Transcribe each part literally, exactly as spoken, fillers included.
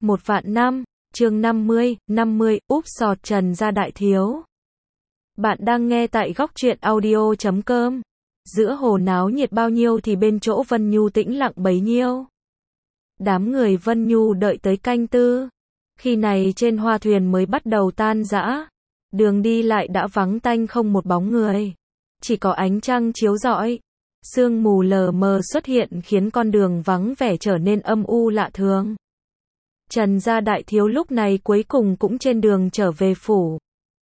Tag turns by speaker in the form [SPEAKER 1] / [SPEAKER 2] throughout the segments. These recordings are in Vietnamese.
[SPEAKER 1] Một vạn năm, chương năm mươi, năm mươi, úp sọt Trần gia đại thiếu. Bạn đang nghe tại góc truyện audio chấm com. Giữa hồ náo nhiệt bao nhiêu thì bên chỗ Vân Nhu tĩnh lặng bấy nhiêu. Đám người Vân Nhu đợi tới canh tư. Khi này trên hoa thuyền mới bắt đầu tan rã. Đường đi lại đã vắng tanh không một bóng người. Chỉ có ánh trăng chiếu rọi. Sương mù lờ mờ xuất hiện khiến con đường vắng vẻ trở nên âm u lạ thường. Trần gia đại thiếu lúc này cuối cùng cũng trên đường trở về phủ.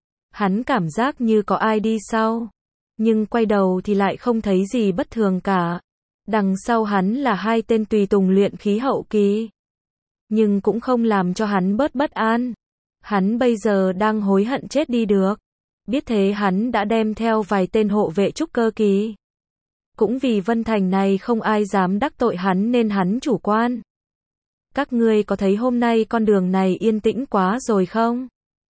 [SPEAKER 1] Hắn cảm giác như có ai đi sau. Nhưng quay đầu thì lại không thấy gì bất thường cả. Đằng sau hắn là hai tên tùy tùng luyện khí hậu kỳ. Nhưng cũng không làm cho hắn bớt bất an. Hắn bây giờ đang hối hận chết đi được. Biết thế hắn đã đem theo vài tên hộ vệ trúc cơ kỳ. Cũng vì Vân Thành này không ai dám đắc tội hắn nên hắn chủ quan. Các ngươi có thấy hôm nay con đường này yên tĩnh quá rồi không?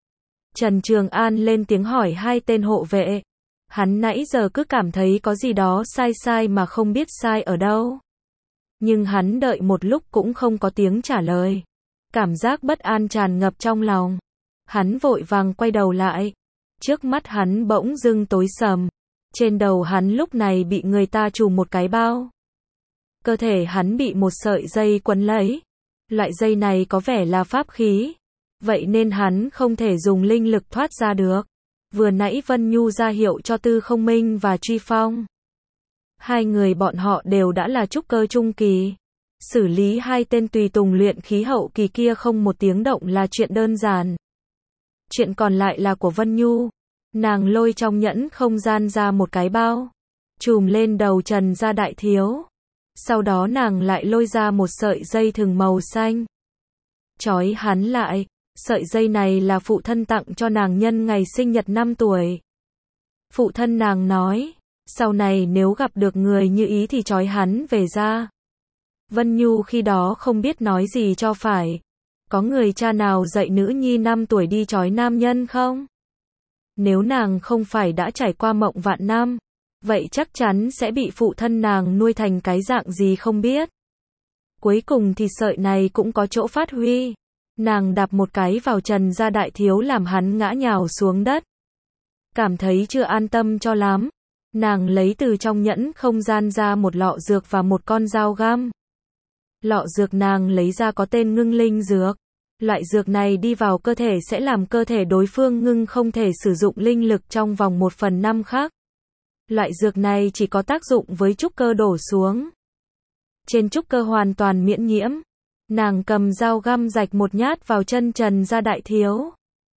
[SPEAKER 1] Trần Trường An lên tiếng hỏi hai tên hộ vệ. Hắn nãy giờ cứ cảm thấy có gì đó sai sai mà không biết sai ở đâu. Nhưng hắn đợi một lúc cũng không có tiếng trả lời. Cảm giác bất an tràn ngập trong lòng. Hắn vội vàng quay đầu lại. Trước mắt hắn bỗng dưng tối sầm. Trên đầu hắn lúc này bị người ta trùm một cái bao. Cơ thể hắn bị một sợi dây quấn lấy. Loại dây này có vẻ là pháp khí. Vậy nên hắn không thể dùng linh lực thoát ra được. Vừa nãy Vân Nhu ra hiệu cho Tư Không Minh và Truy Phong. Hai người bọn họ đều đã là trúc cơ trung kỳ. Xử lý hai tên tùy tùng luyện khí hậu kỳ kia không một tiếng động là chuyện đơn giản. Chuyện còn lại là của Vân Nhu. Nàng lôi trong nhẫn không gian ra một cái bao. Trùm lên đầu Trần gia đại thiếu. Sau đó nàng lại lôi ra một sợi dây thừng màu xanh. Chói hắn lại. Sợi dây này là phụ thân tặng cho nàng nhân ngày sinh nhật năm tuổi. Phụ thân nàng nói. Sau này nếu gặp được người như ý thì chói hắn về ra. Vân Nhu khi đó không biết nói gì cho phải. Có người cha nào dạy nữ nhi năm tuổi đi chói nam nhân không? Nếu nàng không phải đã trải qua mộng vạn năm, vậy chắc chắn sẽ bị phụ thân nàng nuôi thành cái dạng gì không biết. Cuối cùng thì sợi này cũng có chỗ phát huy. Nàng đạp một cái vào Trần gia đại thiếu làm hắn ngã nhào xuống đất. Cảm thấy chưa an tâm cho lắm. Nàng lấy từ trong nhẫn không gian ra một lọ dược và một con dao găm. Lọ dược nàng lấy ra có tên ngưng linh dược. Loại dược này đi vào cơ thể sẽ làm cơ thể đối phương ngưng không thể sử dụng linh lực trong vòng một phần năm khác. Loại dược này chỉ có tác dụng với trúc cơ đổ xuống. Trên trúc cơ hoàn toàn miễn nhiễm. Nàng cầm dao găm rạch một nhát vào chân Trần gia đại thiếu.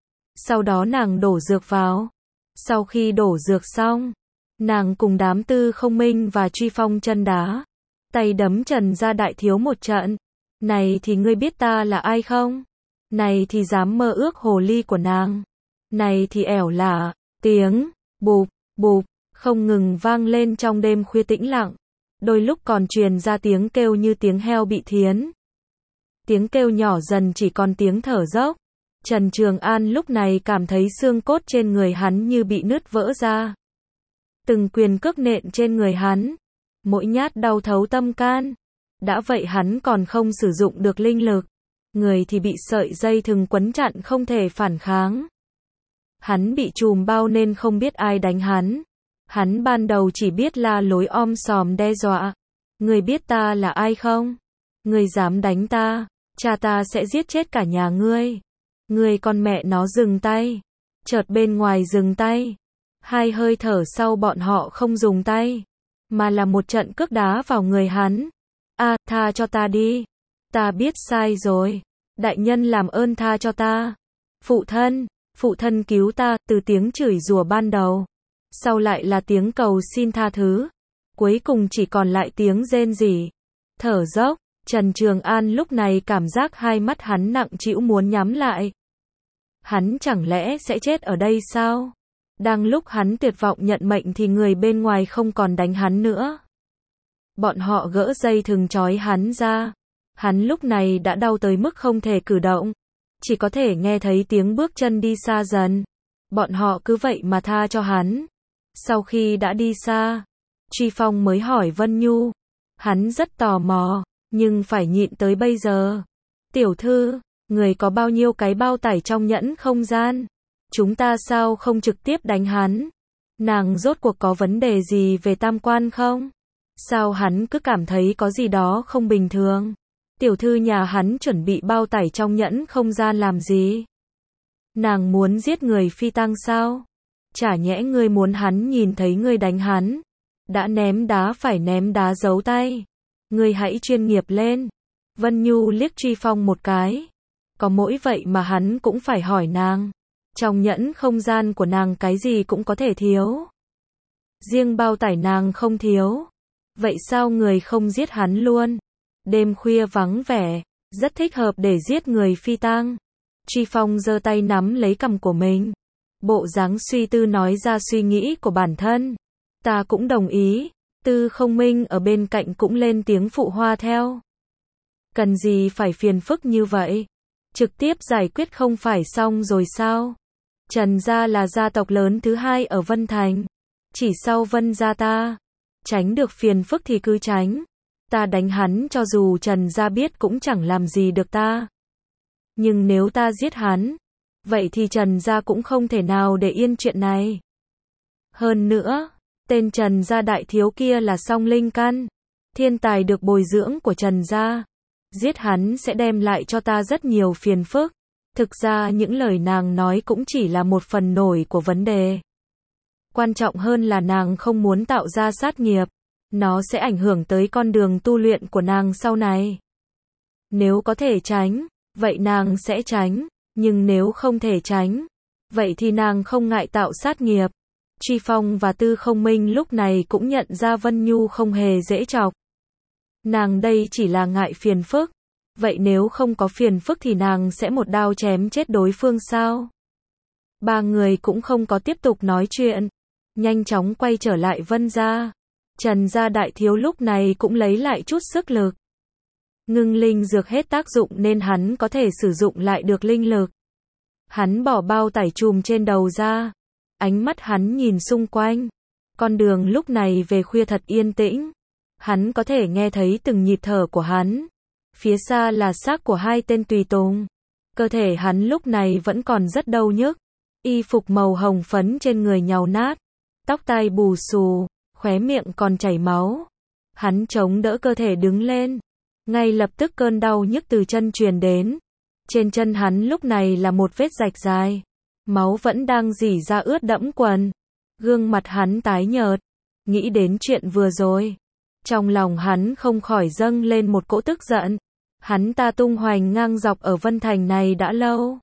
[SPEAKER 1] Sau đó nàng đổ dược vào. Sau khi đổ dược xong, nàng cùng đám Tư Không Minh và Truy Phong chân đá. Tay đấm Trần gia đại thiếu một trận. Này thì ngươi biết ta là ai không? Này thì dám mơ ước hồ ly của nàng. Này thì ẻo lả. Tiếng bụp, bụp không ngừng vang lên trong đêm khuya tĩnh lặng. Đôi lúc còn truyền ra tiếng kêu như tiếng heo bị thiến. Tiếng kêu nhỏ dần chỉ còn tiếng thở dốc. Trần Trường An lúc này cảm thấy xương cốt trên người hắn như bị nứt vỡ ra. Từng quyền cước nện trên người hắn. Mỗi nhát đau thấu tâm can. Đã vậy hắn còn không sử dụng được linh lực. Người thì bị sợi dây thừng quấn chặn không thể phản kháng. Hắn bị trùm bao nên không biết ai đánh hắn. Hắn ban đầu chỉ biết la lối om sòm đe dọa. Người biết ta là ai không? Người dám đánh ta, cha ta sẽ giết chết cả nhà ngươi. Ngươi con mẹ nó dừng tay. Chợt bên ngoài dừng tay. Hai hơi thở sau bọn họ không dùng tay. Mà là một trận cước đá vào người hắn. A, tha cho ta đi. Ta biết sai rồi. Đại nhân làm ơn tha cho ta. Phụ thân, phụ thân cứu ta, từ tiếng chửi rủa ban đầu. Sau lại là tiếng cầu xin tha thứ. Cuối cùng chỉ còn lại tiếng rên rỉ. Thở dốc, Trần Trường An lúc này cảm giác hai mắt hắn nặng trĩu muốn nhắm lại. Hắn chẳng lẽ sẽ chết ở đây sao? Đang lúc hắn tuyệt vọng nhận mệnh thì người bên ngoài không còn đánh hắn nữa. Bọn họ gỡ dây thừng trói hắn ra. Hắn lúc này đã đau tới mức không thể cử động. Chỉ có thể nghe thấy tiếng bước chân đi xa dần. Bọn họ cứ vậy mà tha cho hắn. Sau khi đã đi xa, Truy Phong mới hỏi Vân Nhu. Hắn rất tò mò, nhưng phải nhịn tới bây giờ. Tiểu thư, Người có bao nhiêu cái bao tải trong nhẫn không gian? Chúng ta sao không trực tiếp đánh hắn? Nàng rốt cuộc có vấn đề gì về tam quan không? Sao hắn cứ cảm thấy có gì đó không bình thường? Tiểu thư nhà hắn chuẩn bị bao tải trong nhẫn không gian làm gì? Nàng muốn giết người phi tang sao? Chả nhẽ ngươi muốn hắn nhìn thấy ngươi đánh hắn? Đã ném đá phải ném đá giấu tay. Ngươi hãy chuyên nghiệp lên. Vân Nhu liếc Truy Phong một cái. Có mỗi vậy mà hắn cũng phải hỏi nàng. Trong nhẫn không gian của nàng cái gì cũng có thể thiếu. Riêng bao tải nàng không thiếu. Vậy sao người không giết hắn luôn? Đêm khuya vắng vẻ, rất thích hợp để giết người phi tang. Truy Phong giơ tay nắm lấy cằm của mình. Bộ dáng suy tư nói ra suy nghĩ của bản thân. Ta cũng đồng ý. Tư Không Minh ở bên cạnh cũng lên tiếng phụ hoa theo. Cần gì phải phiền phức như vậy? Trực tiếp giải quyết không phải xong rồi sao? Trần gia là gia tộc lớn thứ hai ở Vân Thành. Chỉ sau Vân gia ta. Tránh được phiền phức thì cứ tránh. Ta đánh hắn cho dù Trần gia biết cũng chẳng làm gì được ta. Nhưng nếu ta giết hắn, vậy thì Trần gia cũng không thể nào để yên chuyện này. Hơn nữa, tên Trần gia đại thiếu kia là Song Linh Căn, thiên tài được bồi dưỡng của Trần gia. Giết hắn sẽ đem lại cho ta rất nhiều phiền phức. Thực ra những lời nàng nói cũng chỉ là một phần nổi của vấn đề. Quan trọng hơn là nàng không muốn tạo ra sát nghiệp. Nó sẽ ảnh hưởng tới con đường tu luyện của nàng sau này. Nếu có thể tránh, vậy nàng sẽ tránh. Nhưng nếu không thể tránh, vậy thì nàng không ngại tạo sát nghiệp. Truy Phong và Tư Không Minh lúc này cũng nhận ra Vân Nhu không hề dễ chọc. Nàng đây chỉ là ngại phiền phức. Vậy nếu không có phiền phức thì nàng sẽ một đao chém chết đối phương sao? Ba người cũng không có tiếp tục nói chuyện. Nhanh chóng quay trở lại Vân gia. Trần gia đại thiếu lúc này cũng lấy lại chút sức lực. Ngưng linh dược hết tác dụng nên hắn có thể sử dụng lại được linh lực. Hắn bỏ bao tải chùm trên đầu ra. Ánh mắt hắn nhìn xung quanh. Con đường lúc này về khuya thật yên tĩnh. Hắn có thể nghe thấy từng nhịp thở của hắn. Phía xa là xác của hai tên tùy tùng. Cơ thể hắn lúc này vẫn còn rất đau nhức. Y phục màu hồng phấn trên người nhàu nát. Tóc tai bù xù, khóe miệng còn chảy máu. Hắn chống đỡ cơ thể đứng lên. Ngay lập tức cơn đau nhức từ chân truyền đến. Trên chân hắn lúc này là một vết rạch dài. Máu vẫn đang rỉ ra ướt đẫm quần. Gương mặt hắn tái nhợt. Nghĩ đến chuyện vừa rồi. Trong lòng hắn không khỏi dâng lên một cỗ tức giận. Hắn ta tung hoành ngang dọc ở Vân Thành này đã lâu.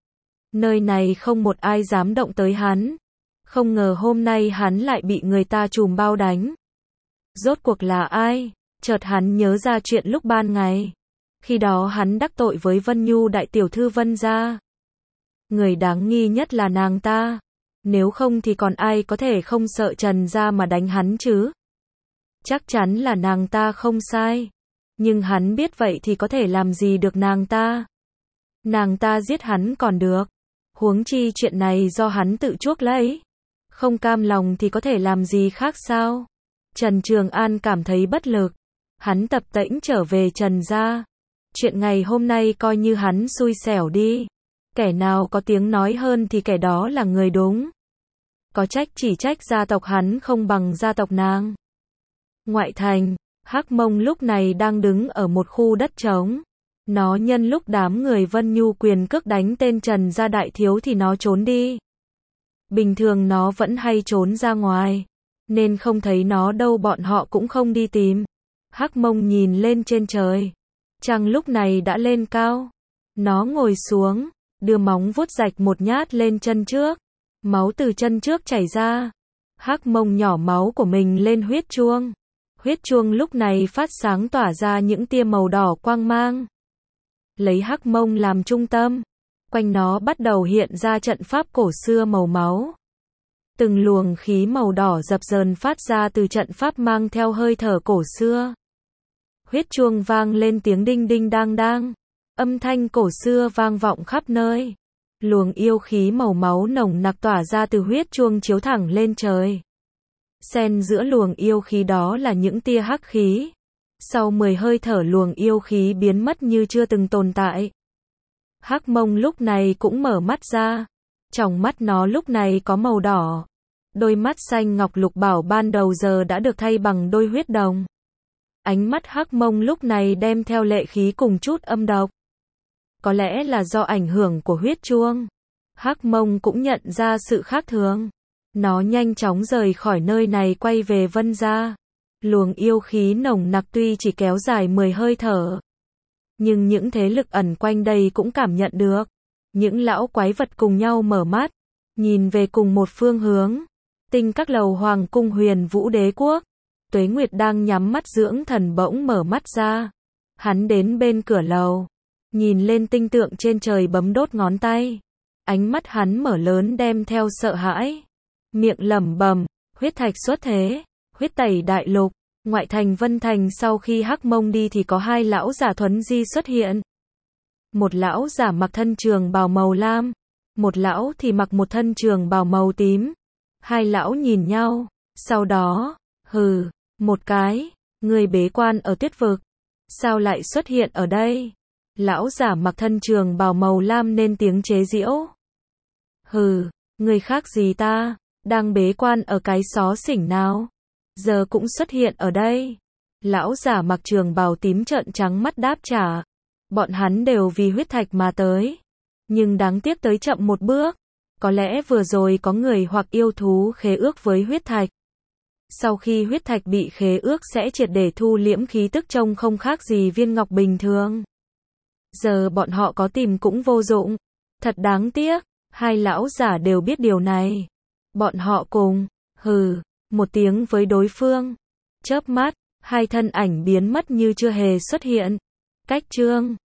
[SPEAKER 1] Nơi này không một ai dám động tới hắn. Không ngờ hôm nay hắn lại bị người ta trùm bao đánh. Rốt cuộc là ai? Chợt hắn nhớ ra chuyện lúc ban ngày. Khi đó hắn đắc tội với Vân Nhu đại tiểu thư Vân gia. Người đáng nghi nhất là nàng ta. Nếu không thì còn ai có thể không sợ Trần gia mà đánh hắn chứ? Chắc chắn là nàng ta không sai. Nhưng hắn biết vậy thì có thể làm gì được nàng ta. Nàng ta giết hắn còn được. Huống chi chuyện này do hắn tự chuốc lấy. Không cam lòng thì có thể làm gì khác sao? Trần Trường An cảm thấy bất lực. Hắn tập tễnh trở về Trần gia. Chuyện ngày hôm nay coi như hắn xui xẻo đi. Kẻ nào có tiếng nói hơn thì kẻ đó là người đúng. Có trách chỉ trách gia tộc hắn không bằng gia tộc nàng. Ngoại thành, Hắc Mông lúc này đang đứng ở một khu đất trống. Nó nhân lúc đám người Vân Nhu quyền cước đánh tên Trần gia đại thiếu thì nó trốn đi. Bình thường nó vẫn hay trốn ra ngoài. Nên không thấy nó đâu bọn họ cũng không đi tìm. Hắc Mông nhìn lên trên trời. Trăng lúc này đã lên cao. Nó ngồi xuống, đưa móng vuốt rạch một nhát lên chân trước. Máu từ chân trước chảy ra. Hắc Mông nhỏ máu của mình lên huyết chuông. Huyết chuông lúc này phát sáng tỏa ra những tia màu đỏ quang mang. Lấy Hắc Mông làm trung tâm. Quanh nó bắt đầu hiện ra trận pháp cổ xưa màu máu. Từng luồng khí màu đỏ dập dờn phát ra từ trận pháp mang theo hơi thở cổ xưa. Huyết chuông vang lên tiếng đinh đinh đang đang. Âm thanh cổ xưa vang vọng khắp nơi. Luồng yêu khí màu máu nồng nặc tỏa ra từ huyết chuông chiếu thẳng lên trời. Xen giữa luồng yêu khí đó là những tia hắc khí. Sau mười hơi thở luồng yêu khí biến mất như chưa từng tồn tại. Hắc Mông lúc này cũng mở mắt ra. Trong mắt nó lúc này có màu đỏ. Đôi mắt xanh ngọc lục bảo ban đầu giờ đã được thay bằng đôi huyết đồng. Ánh mắt Hắc Mông lúc này đem theo lệ khí cùng chút âm độc. Có lẽ là do ảnh hưởng của huyết chuông. Hắc Mông cũng nhận ra sự khác thường. Nó nhanh chóng rời khỏi nơi này quay về Vân gia. Luồng yêu khí nồng nặc tuy chỉ kéo dài mười hơi thở, nhưng những thế lực ẩn quanh đây cũng cảm nhận được. Những lão quái vật cùng nhau mở mắt, nhìn về cùng một phương hướng. Tinh các lầu hoàng cung Huyền Vũ Đế quốc. Tuế Nguyệt đang nhắm mắt dưỡng thần bỗng mở mắt ra. Hắn đến bên cửa lầu, nhìn lên tinh tượng trên trời bấm đốt ngón tay. Ánh mắt hắn mở lớn đem theo sợ hãi. Miệng lẩm bẩm, huyết thạch xuất thế, huyết tẩy đại lục. Ngoại thành Vân Thành sau khi Hắc Mông đi thì có hai lão giả thuấn di xuất hiện. Một lão giả mặc thân trường bào màu lam, một lão thì mặc một thân trường bào màu tím. Hai lão nhìn nhau, sau đó, hừ, một cái, người bế quan ở tuyết vực, sao lại xuất hiện ở đây? Lão giả mặc thân trường bào màu lam nên tiếng chế giễu. Hừ, người khác gì ta, đang bế quan ở cái xó xỉnh nào? Giờ cũng xuất hiện ở đây. Lão giả mặc trường bào tím trợn trắng mắt đáp trả. Bọn hắn đều vì huyết thạch mà tới. Nhưng đáng tiếc tới chậm một bước. Có lẽ vừa rồi có người hoặc yêu thú khế ước với huyết thạch. Sau khi huyết thạch bị khế ước sẽ triệt để thu liễm khí tức trông không khác gì viên ngọc bình thường. Giờ bọn họ có tìm cũng vô dụng. Thật đáng tiếc. Hai lão giả đều biết điều này. Bọn họ cùng, hừ, một tiếng với đối phương. Chớp mắt, hai thân ảnh biến mất như chưa hề xuất hiện. Cách chương